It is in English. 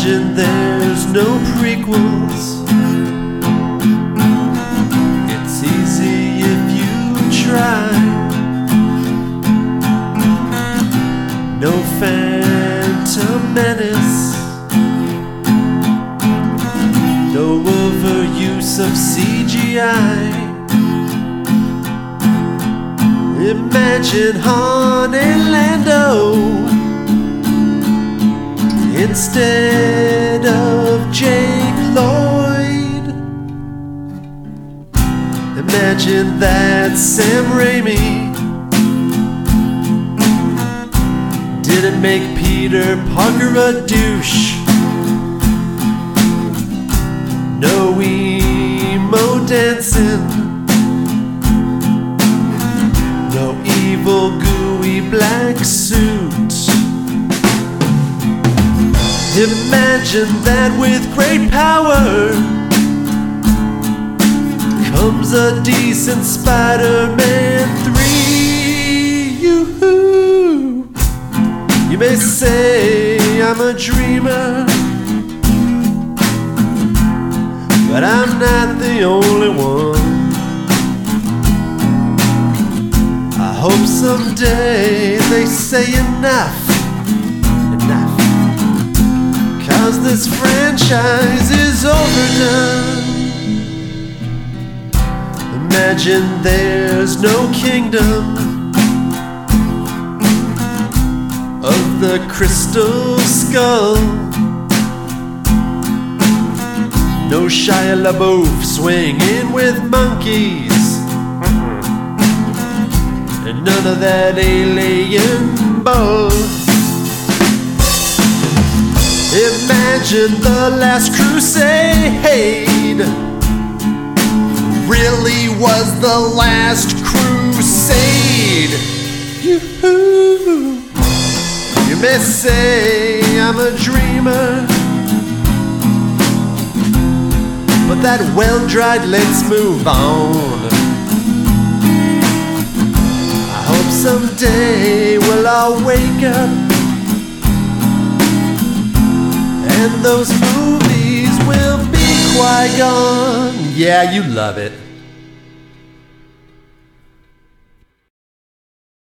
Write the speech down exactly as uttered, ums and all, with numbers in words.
Imagine there's no prequels. It's easy if you try. No Phantom Menace, no overuse of C G I. Imagine Han and Lando instead of Jake Lloyd. Imagine that Sam Raimi didn't make Peter Parker a douche. No emo dancing, no evil gooey black suit. Imagine that with great power comes a decent Spider-Man three. Yoo-hoo. You may say I'm a dreamer, but I'm not the only one. I hope someday they say enough, enough, 'cause this franchise is overdone. Imagine there's no kingdom of the Crystal Skull. No Shia LaBeouf swinging with monkeys, and none of that alien bull. Imagine the Last Crusade really was the last crusade. Yoo-hoo. You may say I'm a dreamer, but that well-dried, let's move on. I hope someday we'll all wake up and those movies will be Qui-Gon. Yeah, you love it.